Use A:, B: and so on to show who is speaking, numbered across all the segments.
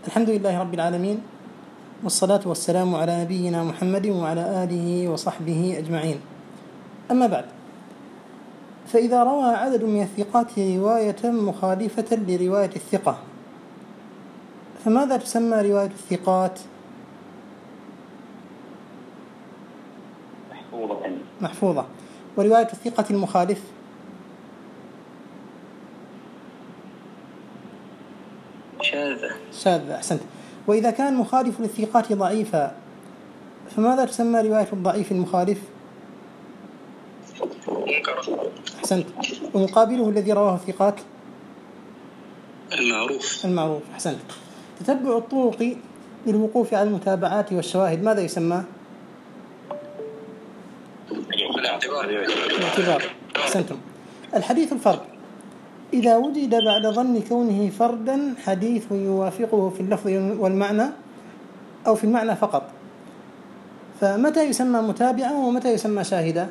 A: الحمد لله رب العالمين، والصلاة والسلام على نبينا محمد وعلى آله وصحبه أجمعين. أما بعد، فإذا روى عدد من الثقات رواية مخالفة لرواية الثقة، فماذا تسمى رواية الثقات؟ محفوظة. ورواية الثقة المخالف؟ شاذة. أحسنت. وإذا كان مخالف للثقات ضعيفا، فماذا تسمى رواية الضعيف المخالف؟
B: منكر.
A: أحسنت. ومقابله الذي رواه الثقات؟
B: المعروف.
A: أحسنت. تتبع الطرق للوقوف على المتابعات والشواهد ماذا يسمى؟ الاعتبار. أحسنتم. الحديث الفرد إذا وجد بعد ظن كونه فردا حديث يوافقه في اللفظ والمعنى أو في المعنى فقط، فمتى يسمى متابعا ومتى يسمى شاهدا؟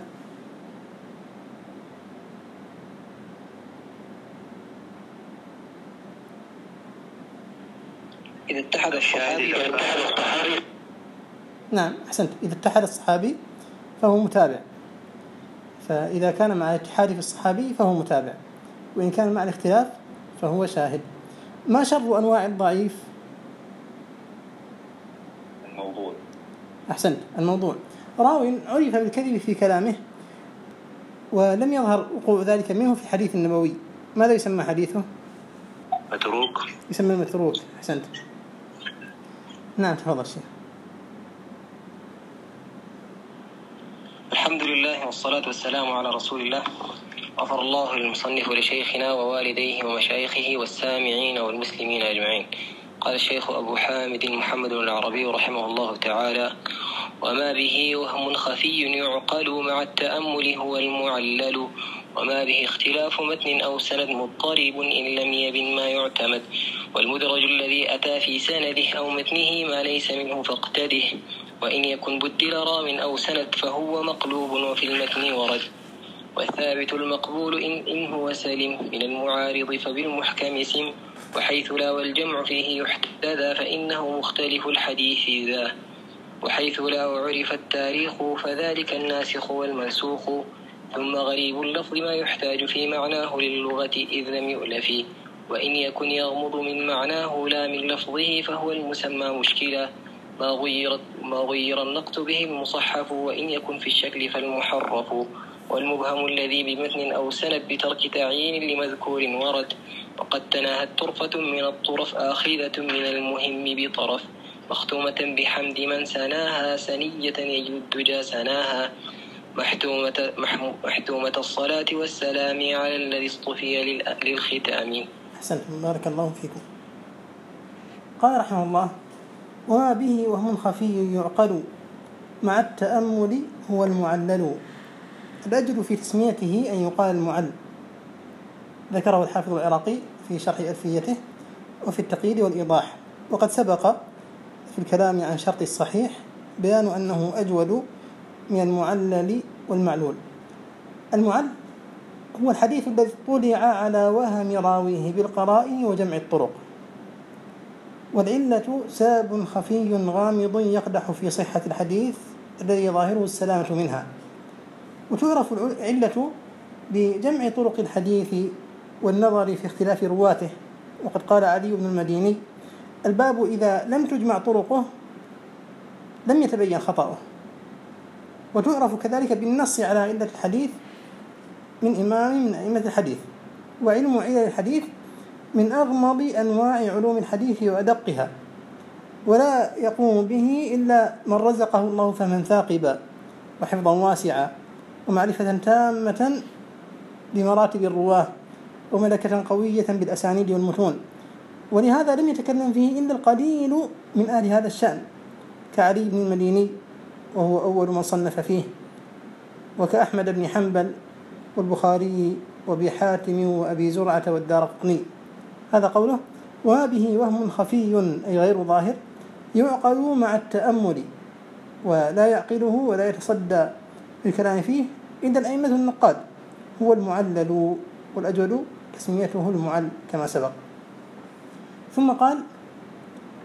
B: إذا اتحد الصحابي.
A: نعم، أحسنت. إذا اتحد الصحابي فهو متابع، فإذا كان مع الاتحاد في الصحابي فهو متابع، وإن كان مع الاختلاف فهو شاهد. ما شر أنواع الضعيف؟
B: الموضوع.
A: أحسنت. الموضوع راوي عرف بالكذب في كلامه ولم يظهر وقوع ذلك منه في الحديث النبوي، ماذا يسمى حديثه؟
B: متروك.
A: يسمى متروك. أحسنت. نعم، تفضل شيخ.
B: الحمد لله والصلاة والسلام على رسول الله. غفر الله للمصنف ولشيخنا ووالديه ومشايخه والسامعين والمسلمين أجمعين. قال الشيخ أبو حامد محمد العربي رحمه الله تعالى: وما به وهم خفي يعقل مع التأمل هو المعلل، وما به اختلاف متن أو سند مضطرب إن لم يبن ما يعتمد، والمدرج الذي أتى في سنده أو متنه ما ليس منه فاقتده، وإن يكن بدل راو أو سند فهو مقلوب وفي المتن ورد، والثابت المقبول إن هو سلم من المعارض فبالمحكم سم، وحيث لا والجمع فيه يحتذى فإنه مختلف الحديث ذا، وحيث لا عرف التاريخ فذلك الناسخ والمنسوخ، ثم غريب اللفظ ما يحتاج في معناه للغة إذ لم يؤلف، وإن يكن يغمض من معناه لا من لفظه فهو المسمى مشكلا، ما غير النقط به المصحف، وإن يكن في الشكل فالمحرف، والمبهم الذي بمتن أو سند بترك تعيين لمذكور ورد، وقد تناهت طرفة من الطرف آخذة من المهم بطرف، مختومة بحمد من سناها سنية يجد الدجى سناها، محتومة الصلاة والسلام على الذي اصطفي للختام.
A: أحسنتم، بارك الله فيكم. قال رحمه الله: وما به وهم خفي يعقل مع التأمل هو المعلل. الأجل في تسميته أن يقال المعل، ذكره الحافظ العراقي في شرح ألفيته وفي التقييد والإيضاح. وقد سبق في الكلام عن شرط الصحيح بيان أنه أجود من المعلل والمعلول. المعل هو الحديث الذي طلع على وهم راويه بالقرائن وجمع الطرق، والعلة ساب خفي غامض يقدح في صحة الحديث الذي ظاهره السلامة منها. وتعرف العلة بجمع طرق الحديث والنظر في اختلاف رواته، وقد قال علي بن المديني: الباب إذا لم تجمع طرقه لم يتبين خطأه. وتعرف كذلك بالنص على علة الحديث من إمام من أئمة الحديث. وعلم علل الحديث من أغمض أنواع علوم الحديث وأدقها، ولا يقوم به إلا من رزقه الله فهما ثاقبا وحفظا واسعا ومعرفة تامة بمراتب الرواه وملكة قوية بالأسانيد والمتون. ولهذا لم يتكلم فيه إلا القليل من أهل هذا الشأن، كعلي بن المديني وهو أول من صنف فيه، وكأحمد بن حنبل والبخاري وأبي حاتم وأبي زرعة والدارقطني. هذا قوله: وهذه وهم خفي أي غير ظاهر يعقل مع التأمل، ولا يعقله ولا يتصدى بالكلام فيه إلا الأئمة النقاد، هو المعلل، والأجود تسميته المعل كما سبق. ثم قال: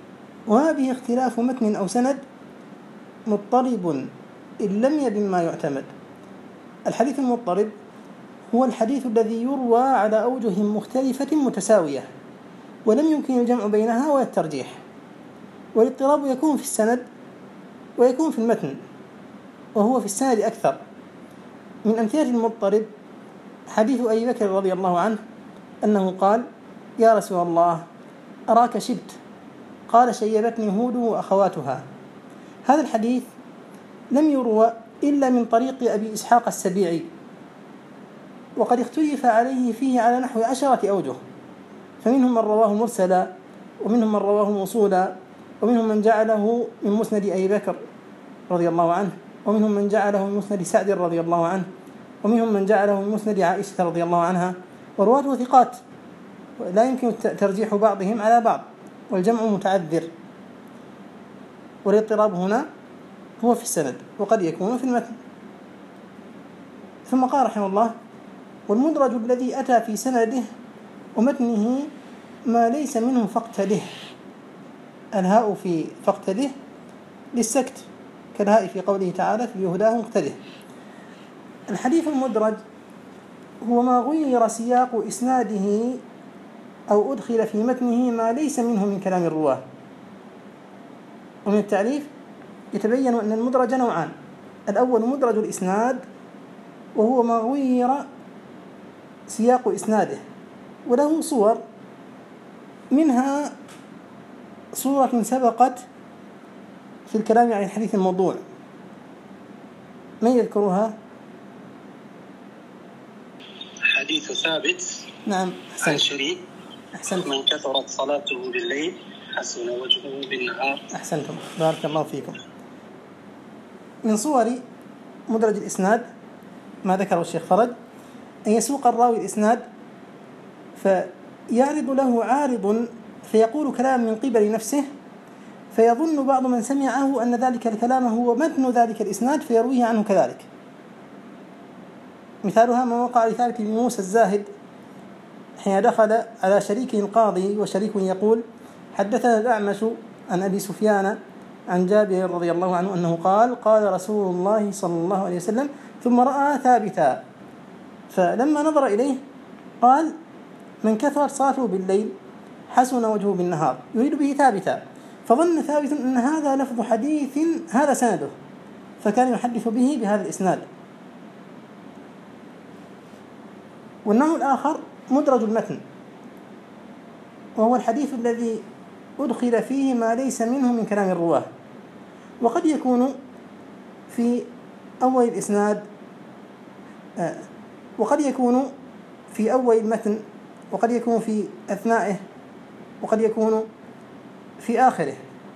A: وهذه اختلاف متن أو سند مضطرب إن لم يبن ما يعتمد. الحديث المضطرب هو الحديث الذي يروى على أوجه مختلفة متساوية ولم يمكن الجمع بينها ولا الترجيح، والاضطراب يكون في السند ويكون في المتن، وهو في السند أكثر. من أمثلة المضطرب حديث أبي بكر رضي الله عنه أنه قال: يا رسول الله أراك شبت، قال: شيبتني هود وأخواتها. هذا الحديث لم يروى إلا من طريق أبي إسحاق السبيعي، وقد اختلف عليه فيه على نحو 10 أوجه، فمنهم من رواه مرسلا، ومنهم من رواه موصولا، ومنهم من جعله من مسند أبي بكر رضي الله عنه، ومنهم من جعله من مسند سعد رضي الله عنه، ومنهم من جعله من مسند عائشة رضي الله عنها، ورواته ثقات لا يمكن ترجيح بعضهم على بعض، والجمع متعذر. والاضطراب هنا هو في السند وقد يكون في المتن. ثم قال رحمه الله: والمدرج الذي أتى في سنده ومتنه ما ليس منه فاقتده. الهاء في فاقتده للسكت كالهاء في قوله تعالى: في هداه اقتده. الحديث المدرج هو ما غير سياق إسناده أو أدخل في متنه ما ليس منه من كلام الرواه. ومن التعريف يتبين أن المدرج نوعان: الأول مدرج الإسناد، وهو ما غير سياق إسناده وله صور، منها صورة سبقت في الكلام عن الحديث الموضوع. من يذكرها؟
C: حديث ثابت
A: نعم
C: عن شريك:
A: أحسنت.
C: من كثرت صلاته بالليل حسن وجهه بالنهار.
A: أحسنتم، بارك الله فيكم. من صور مدرج الإسناد ما ذكره الشيخ فرج: أن يسوق الراوي الإسناد فيعرض له عارض فيقول كلام من قبل نفسه، فيظن بعض من سمعه أن ذلك الكلام هو متن ذلك الإسناد فيرويه عنه كذلك. مثالها ما وقع لثابت بن موسى الزاهد حين دخل على شريك القاضي وشريك يقول: حدثنا الأعمش عن أبي سفيان عن جابر رضي الله عنه أنه قال: قال رسول الله صلى الله عليه وسلم، ثم رأى ثابتا فلما نظر إليه قال: من كثرت صلاته بالليل حسن وجهه بالنهار، يريد به ثابتا، فظن ثابت أن هذا لفظ حديث هذا سنده، فكان يحدث به بهذا الإسناد. والنوع الآخر مدرج المتن، وهو الحديث الذي أدخل فيه ما ليس منه من كلام الرواه، وقد يكون في أول الإسناد، وقد يكون في أول المتن، وقد يكون في أثنائه، وقد يكون في آخره.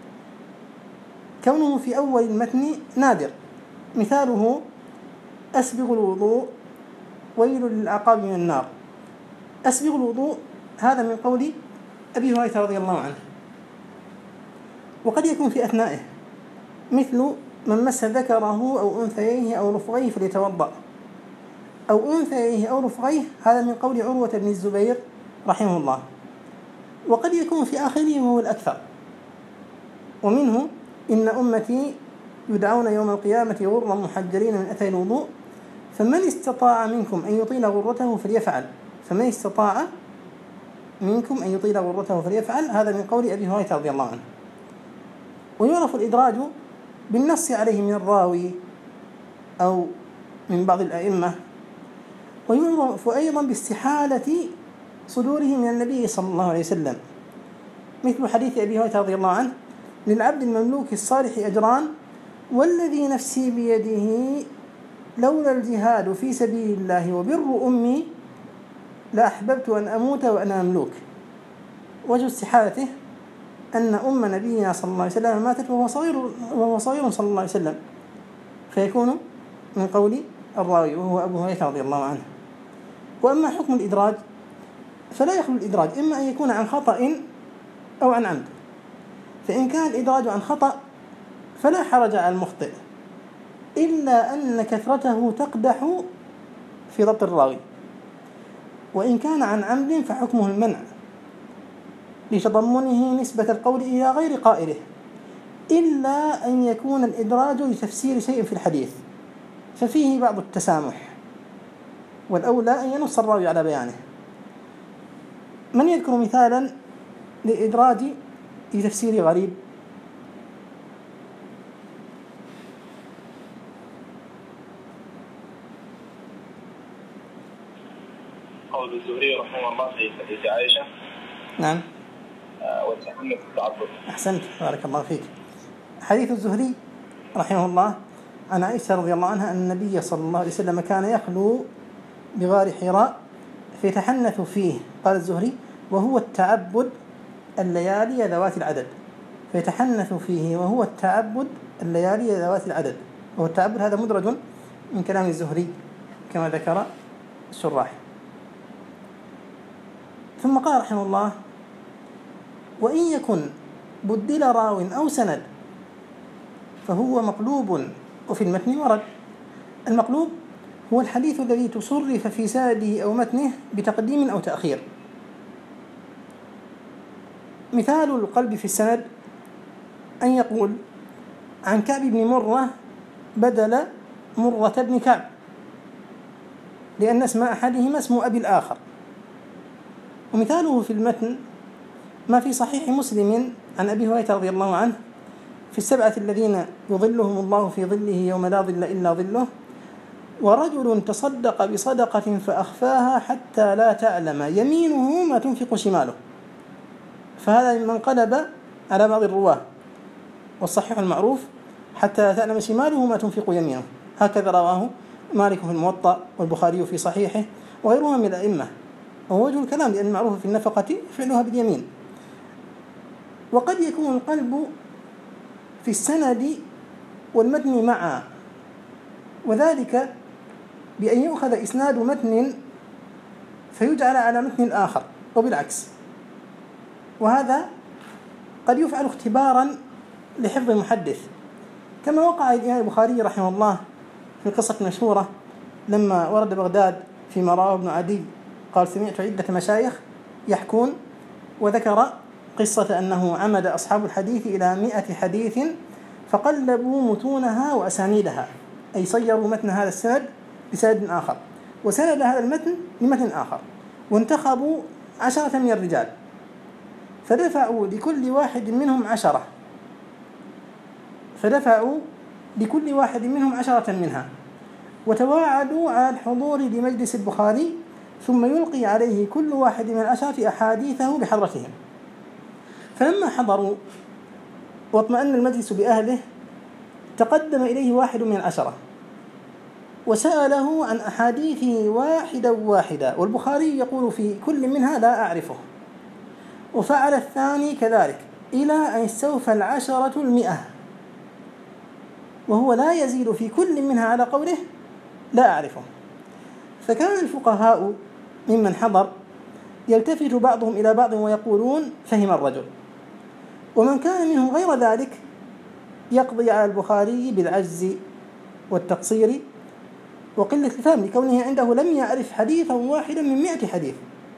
A: كونه في أول المتن نادر، مثاله: أسبغ الوضوء ويل للأعقاب من النار. أسبغ الوضوء هذا من قول أبي هريرة رضي الله عنه. وقد يكون في أثنائه، مثل: من مس ذكره أو أنثيه أو رفغيه فليتوضأ، أو أنثيه أو رفغيه هذا من قول عروة بن الزبير رحمه الله. وقد يكون في آخره وهو الأكثر، ومنه: إن أمتي يدعون يوم القيامة غرا محجلين من أثر الوضوء، فمن استطاع منكم أن يطيل غرته فليفعل. فمن استطاع منكم أن يطيل غرته فليفعل هذا من قول أبي هريرة رضي الله عنه. ويعرف الإدراج بالنص عليه من الراوي أو من بعض الأئمة، ويعرف أيضا باستحالة صدوره من النبي صلى الله عليه وسلم، مثل حديث أبي هريرة رضي الله عنه: للعبد المملوك الصالح أجران، والذي نفسي بيده لولا الجهاد في سبيل الله وبر أمي لأحببت أن أموت وأنا مملوك. وجه استحالته أن أم نبينا صلى الله عليه وسلم ماتت وهو صغير صلى الله عليه وسلم، فيكون من قول الراوي وهو أبو هريرة رضي الله عنه. وأما حكم الإدراج فلا يخلو الإدراج إما أن يكون عن خطأ أو عن عمد، فإن كان الإدراج عن خطأ فلا حرج على المخطئ، إلا أن كثرته تقدح في ضبط الراوي، وإن كان عن عمد فحكمه المنع، لتضمنه نسبة القول إلى غير قائله، إلا أن يكون الإدراج لتفسير شيء في الحديث ففيه بعض التسامح، والأولى أن ينص الراوي على بيانه. من يذكر مثالا للإدراج لتفسير غريب؟
D: قول الزهري رحمه الله في حديث عائشة.
A: نعم.
D: والتحنث التعبد.
A: أحسنت، بارك الله فيك. حديث الزهري رحمه الله عن عائشة رضي الله عنها أن النبي صلى الله عليه وسلم كان يخلو بغار حراء فيتحنث فيه، قال الزهري: وهو التعبد الليالي ذوات العدد. فيتحنث فيه وهو التعبد الليالي ذوات العدد، وهو التعبد هذا مدرج من كلام الزهري كما ذكر الشراح. ثم قال رحمه الله: وإن يكن بدل راو أو سند فهو مقلوب، وفي المتن ورد. المقلوب هو الحديث الذي تصرف في سنده أو متنه بتقديم أو تأخير. مثال القلب في السند أن يقول عن كعب بن مرة بدل مرة بن كعب، لأن اسم أحدهما اسم أبي الآخر. ومثاله في المتن ما في صحيح مسلم عن أبي هريرة رضي الله عنه في السبعة الذين يظلهم الله في ظله يوم لا ظل إلا ظله: ورجل تصدق بصدقة فأخفاها حتى لا تعلم يمينه ما تنفق شماله. فهذا ممن قلب على بعض الرواه، والصحيح المعروف حتى لا تعلم شماله ما تنفق يمينه. هكذا رواه مالك في الموطأ والبخاري في صحيحه وغيرهما من الأئمة. وهو وجه الكلام، لأن المعروف في النفقة فعلها باليمين. وقد يكون القلب في السند والمتن معا، وذلك بأن يؤخذ إسناد متن فيجعل على متن الآخر وبالعكس، وهذا قد يفعل اختبارا لحفظ المحدث، كما وقع الإمام البخاري رحمه الله في قصة مشهورة لما ورد بغداد فيما رواه ابن عدي قال: سمعت عدة مشايخ يحكون، وذكر قصة أنه عمد أصحاب الحديث إلى 100 حديث فقلبوا متونها وأسانيدها، أي صيروا متن هذا السند بسند آخر، وسند هذا المتن لمتن آخر، وانتخبوا 10 من الرجال فدفعوا لكل واحد منهم 10 منها، وتواعدوا على الحضور لمجلس البخاري، ثم يلقي عليه كل واحد من 10 أحاديثه بحضرتهم. فلما حضروا واطمأن المجلس بأهله تقدم إليه واحد من 10 وسأله عن أحاديثه واحدة، والبخاري يقول في كل منها: لا أعرفه. وفعل الثاني كذلك إلى أن استوفى 10 100، وهو لا يزيد في كل منها على قوله: لا أعرفه. فكان الفقهاء ممن حضر يلتفت بعضهم إلى بعض ويقولون: فهم الرجل. ومن كان منهم غير ذلك يقضي على البخاري بالعجز والتقصير وقلة الفهم، لكونه عنده لم يعرف حديثا واحدا من 100 حديث.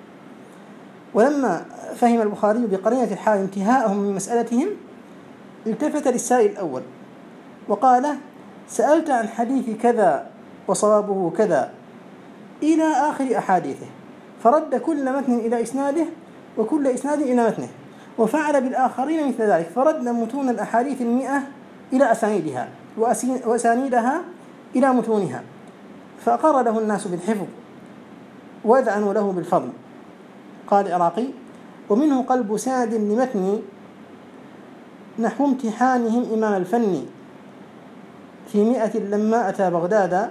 A: ولما فهم البخاري بقرينة الحال انتهاءهم من مسألتهم التفت للسائل الأول وقال: سألت عن حديث كذا وصوابه كذا إلى آخر أحاديثه، فرد كل متن إلى إسناده وكل إسناد إلى متنه. وفعل بالآخرين مثل ذلك، فرد متون الأحاديث 100 إلى أسانيدها وأسانيدها إلى متونها، فأقر له الناس بالحفظ وأذعنوا له بالفضل. قال العراقي: ومنه قلب سند لمتن نحو امتحانهم إمام الفن في 100 لما أتى بغداد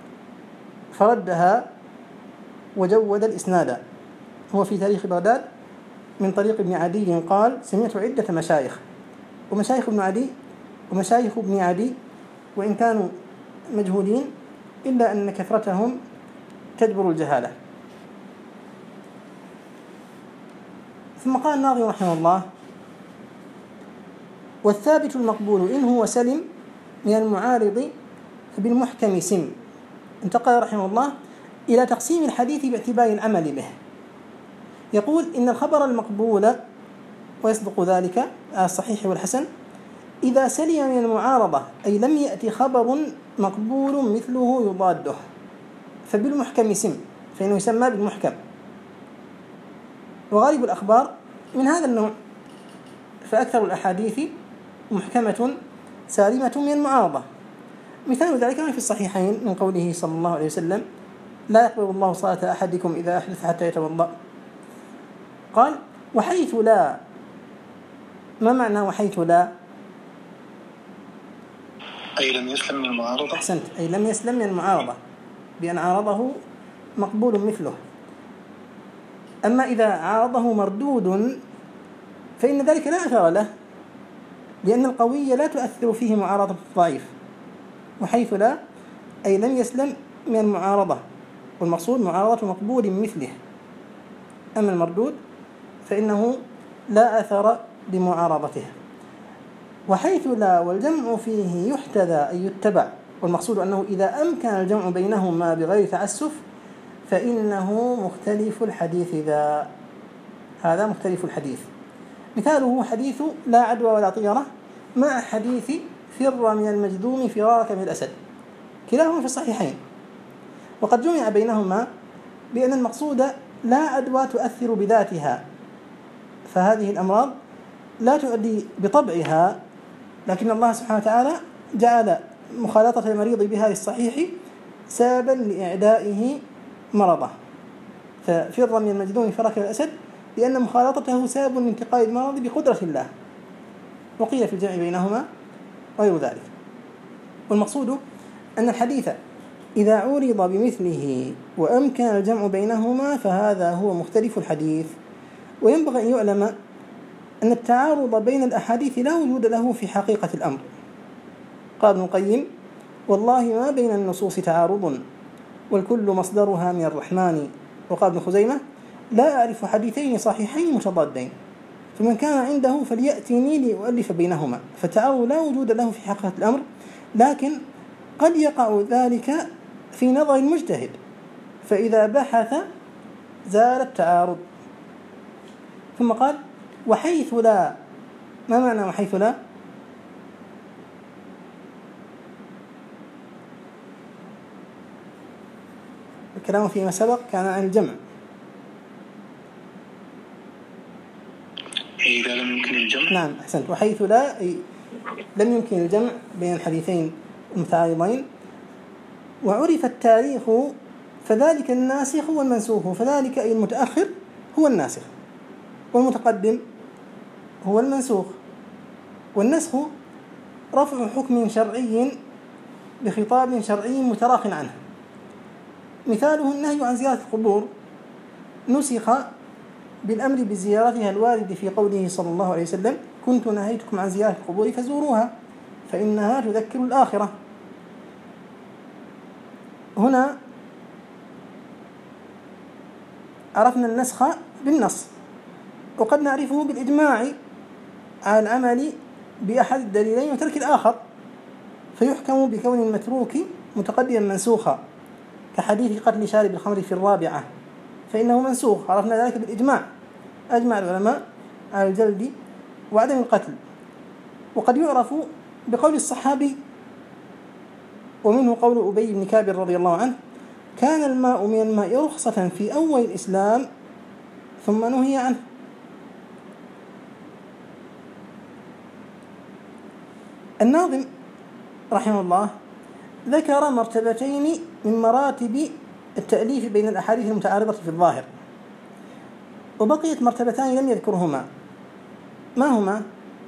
A: فردها وجود الإسناد. هو في تاريخ بغداد من طريق ابن عدي قال: سمعت عدة مشايخ. ومشايخ ابن عدي ومشايخ ابن عدي وإن كانوا مجهولين إلا أن كثرتهم تجبر الجهالة. ثم قال الناظم رحمه الله: والثابت المقبول إن هو سلم من المعارض فبالمحكم سم. انتقل رحمه الله إلى تقسيم الحديث باعتبار العمل به. يقول: إن الخبر المقبول ويصدق ذلك على الصحيح والحسن إذا سلم من المعارضة، أي لم يأتي خبر مقبول مثله يضاده، فبالمحكم يسم، فإنه يسمى بالمحكم. وغالب الأخبار من هذا النوع، فأكثر الأحاديث محكمة سالمة من المعارضة. مثال ذلك ما في الصحيحين من قوله صلى الله عليه وسلم: لا يقبل الله صلاة أحدكم إذا أحدث حتى يتوضأ. قال: وحيث لا. ما معنى وحيث لا؟
C: أي لم يسلم من المعارضة.
A: أحسنت، أي لم يسلم من المعارضة بأن عارضه مقبول مثله. أما إذا عارضه مردود فإن ذلك لا أثر له، لأن القوي لا تؤثر فيه معارضة الضعيف. وحيث لا أي لم يسلم من المعارضة، والمقصود معارضة مقبول مثله. أما المردود فإنه لا أثر لمعارضته. وحيث لا والجمع فيه يحتذى أي يتبع، والمقصود أنه إذا أمكن الجمع بينهما بغير تعسف فإنه مختلف الحديث. هذا مختلف الحديث. مثاله حديث لا عدوى ولا طيرة مع حديث فر من المجذوم فرارك من الأسد، كلاهما في الصحيحين. وقد جمع بينهما بأن المقصود لا عدوى تؤثر بذاتها، فهذه الأمراض لا تؤدي بطبعها، لكن الله سبحانه وتعالى جعل مخالطة المريض بها للصحيح سببا لإعدائه مرضه، ففر من المجذوم فرارك من الأسد لأن مخالطته سبب لانتقال المرض بقدرة الله. وقيل في الجمع بينهما غير ذلك. والمقصود أن الحديث إذا عورض بمثله وأمكن الجمع بينهما فهذا هو مختلف الحديث. وينبغي أن يعلم أن التعارض بين الأحاديث لا وجود له في حقيقة الأمر. قال ابن القيم: والله ما بين النصوص تعارض والكل مصدرها من الرحمن. وقال ابن خزيمة: لا أعرف حديثين صحيحين متضادين، فمن كان عنده فليأتيني لأؤلف بينهما. فالتعارض لا وجود له في حقيقة الأمر، لكن قد يقع ذلك في نظر المجتهد، فإذا بحث زال التعارض. ثم قال: وحيث لا. ما معنى وحيث لا؟ الكلام فيما سبق كان عن الجمع.
C: إذا لم يمكن الجمع.
A: نعم أحسنت. وحيث لا أي لم يمكن الجمع بين الحديثين المتعارضين. وعرف التاريخ فذلك الناسخ والمنسوخ، فذلك أي المتأخر هو الناسخ، والمتقدم هو المنسوخ. والنسخ رفع حكم شرعي بخطاب شرعي متراخ عنه. مثاله النهي عن زيارة القبور، نسخ بالأمر بزيارتها الوارد في قوله صلى الله عليه وسلم: كنت نهيتكم عن زيارة القبور فزوروها فإنها تذكر الآخرة. هنا عرفنا النسخ بالنص، وقد نعرفه بالإجماع على العمل بأحد الدليلين وترك الآخر، فيحكم بكون المتروك متقدما منسوخا، كحديث قتل شارب الخمر في الرابعة فإنه منسوخ، عرفنا ذلك بالإجماع، أجمع العلماء على الجلد وعدم القتل. وقد يعرف بقول الصحابي، ومنه قول أبي بن كعب رضي الله عنه: كان الماء من الماء رخصة في أول الإسلام ثم نهي عنه. الناظم رحمه الله ذكر مرتبتين من مراتب التأليف بين الأحاديث المتعارضة في الظاهر، وبقيت مرتبتان لم يذكرهما. ما هما؟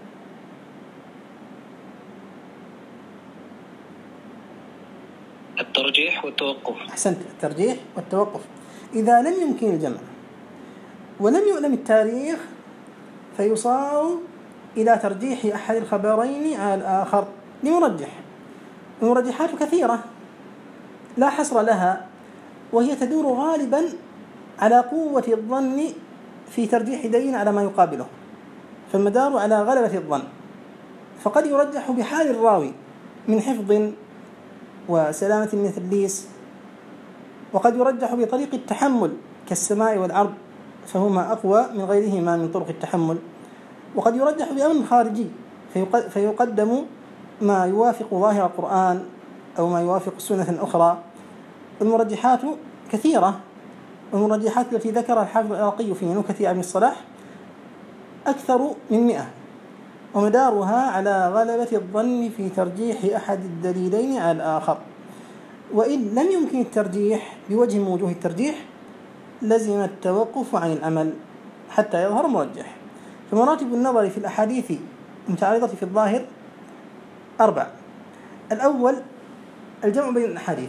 B: الترجيح والتوقف.
A: أحسنت، الترجيح والتوقف. إذا لم يمكن الجمع ولم يعلم التاريخ فيصار إلى ترجيح أحد الخبرين على الآخر لمرجح. المرجحات كثيرة لا حصر لها، وهي تدور غالبا على قوة الظن في ترجيح دليل على ما يقابله، فالمدار على غلبة الظن. فقد يرجح بحال الراوي من حفظ وسلامة من التدليس، وقد يرجح بطريق التحمل كالسماع والعرض، فهما أقوى من غيرهما من طرق التحمل. وقد يرجح بأمر خارجي فيقدم ما يوافق ظاهر القرآن أو ما يوافق سنة أخرى. المرجحات كثيرة، والمرجحات التي ذكرها الحافظ العراقي في نكت ابن الصلاح أكثر من 100، ومدارها على غلبة الظن في ترجيح أحد الدليلين على الآخر، وإن لم يمكن الترجيح بوجه من وجوه الترجيح لزم التوقف عن العمل حتى يظهر مرجح. فمراتب النظر في الأحاديث المتعارضة في الظاهر 4. الأول الجمع بين الأحاديث،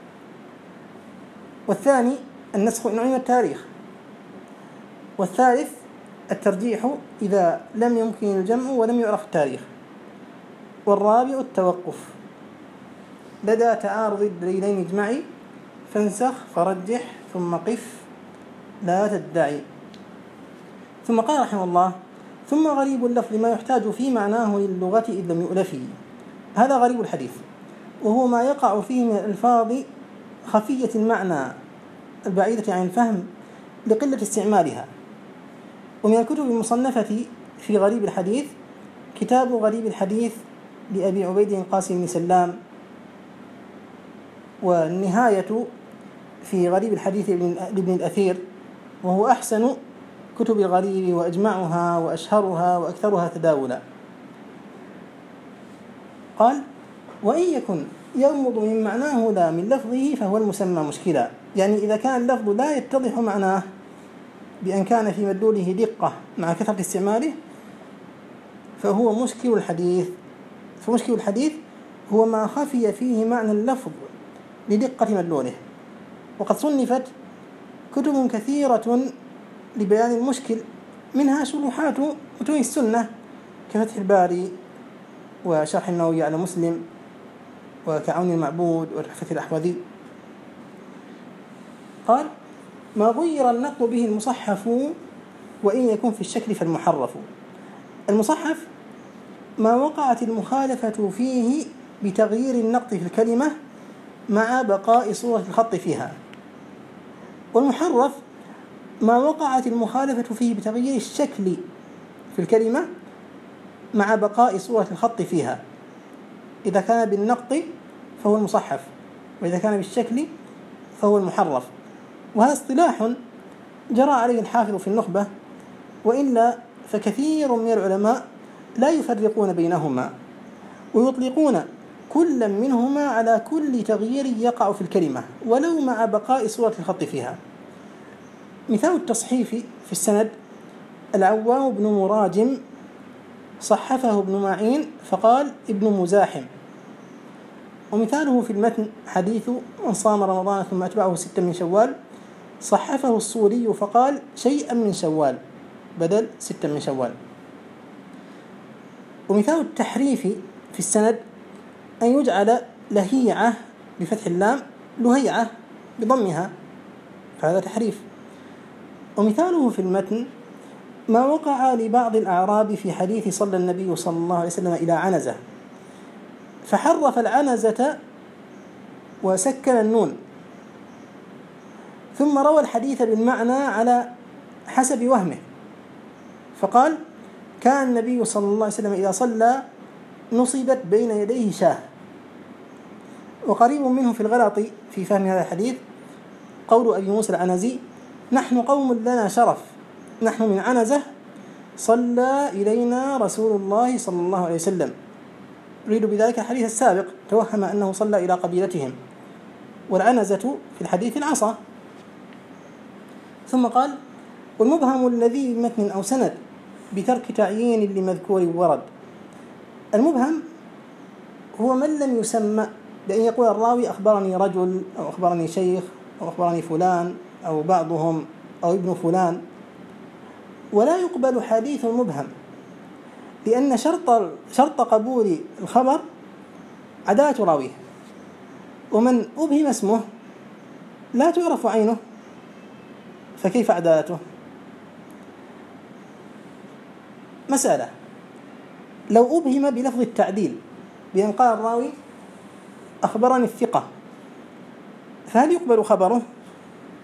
A: والثاني النسخ إن علم التاريخ، والثالث الترجيح إذا لم يمكن الجمع ولم يعرف التاريخ، والرابع التوقف لدى تعارض الدليلين اجمعي فانسخ فرجح ثم قف لا تدعي. ثم قال رحمه الله: ثم غريب اللفظ ما يحتاج في معناه للغة إذ لم يؤلف. هذا غريب الحديث، وهو ما يقع فيه من الألفاظ خفية المعنى البعيدة عن الفهم لقلة استعمالها. ومن الكتب المصنفة في غريب الحديث كتاب غريب الحديث لأبي عبيد القاسم بن سلام، والنهاية في غريب الحديث لابن الأثير، وهو أحسن كتب الغريب وأجمعها وأشهرها وأكثرها تداولا. قال: وإن يكن يغمض من معناه لا من لفظه فهو المسمى مشكلا. يعني إذا كان اللفظ لا يتضح معناه بأن كان في مدلوله دقة مع كثرة استعماله فهو مشكل الحديث. فمشكل الحديث هو ما خفي فيه معنى اللفظ لدقة مدلوله. وقد صنفت كتب كثيرة لبيان المشكل، منها شروحات متون السنة كفتح الباري وشرح النووي على مسلم وكعون المعبود وتحفة الأحوذي. قال: ما غير النقل به المصحف وإن يكن في الشكل فالمحرف. المصحف ما وقعت المخالفة فيه بتغيير النقط في الكلمة مع بقاء صورة الخط فيها، والمحرف ما وقعت المخالفة فيه بتغيير الشكل في الكلمة مع بقاء صورة الخط فيها. إذا كان بالنقط فهو المصحف، وإذا كان بالشكل فهو المحرف. وهذا اصطلاح جرى عليه الحافظ في النخبة، وإلا فكثير من العلماء لا يفرقون بينهما ويطلقون كل منهما على كل تغيير يقع في الكلمة ولو مع بقاء صورة الخط فيها. مثال التصحيف في السند: العوام بن مراجم صحفه ابن معين فقال ابن مزاحم. ومثاله في المتن حديث من صام رمضان ثم أتبعه 6 من شوال صحفه الصوري فقال شيئا من شوال بدل 6 من شوال. ومثال التحريف في السند أن يجعل لهيعة بفتح اللام لهيعة بضمها، فهذا تحريف. ومثاله في المتن ما وقع لبعض الأعراب في حديث صلى النبي صلى الله عليه وسلم إلى عنزة فحرف العنزة وسكن النون، ثم روى الحديث بالمعنى على حسب وهمه فقال: كان النبي صلى الله عليه وسلم إذا صلى نصبت بين يديه شاه. وقريب منه في الغلط في فهم هذا الحديث قول أبي موسى العنزي: نحن قوم لنا شرف، نحن من عنزة صلى إلينا رسول الله صلى الله عليه وسلم. يريد بذلك الحديث السابق، توهم أنه صلى إلى قبيلتهم، والعنزة في الحديث العصا. ثم قال: والمبهم الذي بمتن أو سند بترك تعيين لمذكور ورد. المبهم هو من لم يسمى، بأن يقول الراوي أخبرني رجل أو أخبرني شيخ أو أخبرني فلان أو بعضهم أو ابن فلان، ولا يقبل حديث مبهم، لأن شرط قبول الخبر عدالة راويه، ومن أبهم اسمه لا تعرف عينه فكيف عدالته؟ مسألة: لو أبهم بلفظ التعديل بأن قال الراوي أخبرني الثقة، فهل يقبل خبره؟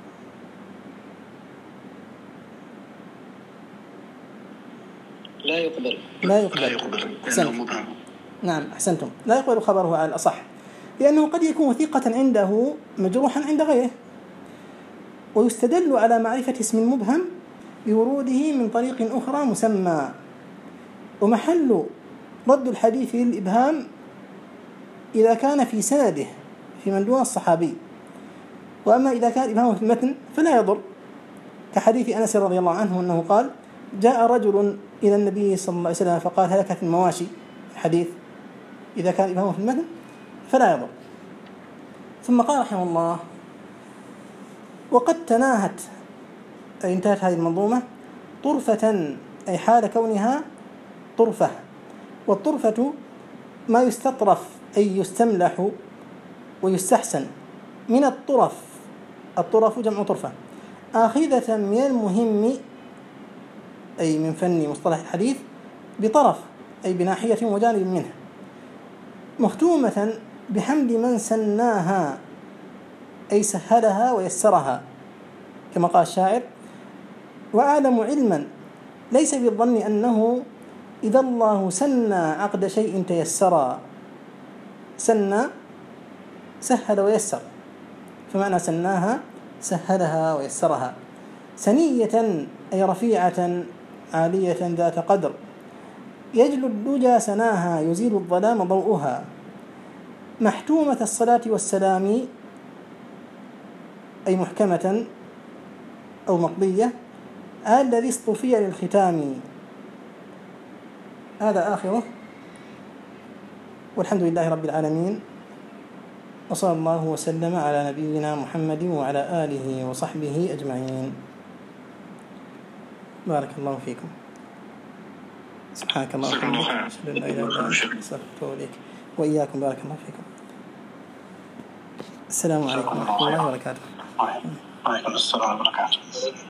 B: لا
A: لا يقبل. نعم أحسنتم، لا يقبل خبره على الأصح، لأنه قد يكون ثقة عنده مجروحا عند غيره. ويستدل على معرفة اسم المبهم بوروده من طريق أخرى مسمى. ومحل رد الحديث للإبهام إذا كان في سنده في من دون الصحابي. وأما إذا كان إبهامه في المتن فلا يضر، كحديث أنس رضي الله عنه أنه قال: جاء رجل إلى النبي صلى الله عليه وسلم فقال: هلكت المواشي. الحديث إذا كان إبهامه في المتن فلا يضر. ثم قال رحمه الله: وقد تناهت أي انتهت هذه المنظومة طرفة، أي حال كونها طرفة. والطرفة ما يستطرف أي يستملح ويستحسن من الطرف. الطرف جمع طرفة، آخذة من المهم أي من فن مصطلح الحديث بطرف أي بناحية وجانب منه، مختومة بحمد من سناها أي سهلها ويسرها، كما قال الشاعر: وأعلم علما ليس بالظن أنه إذا الله سنى عقد شيء تيسرا. سنى سهل ويسر، فمعنى سناها سهلها ويسرها. سنية أي رفيعة عالية ذات قدر، يجلو الدجى سناها يزيل الظلام ضوءها. محتومة الصلاة والسلام أي محكمة أو مقضية، الذي اصطفي للختام. هذا آخره، والحمد لله رب العالمين، وصلى الله وسلم على نبينا محمد وعلى آله وصحبه أجمعين. بارك الله فيكم. سبحانك اللهم وبحمدك، أشهد أن لا إله إلا أنت، أستغفرك وأتوب إليك. وإياكم، بارك الله فيكم. السلام عليكم ورحمة الله وبركاته.
C: وعليكم السلام ورحمة الله وبركاته.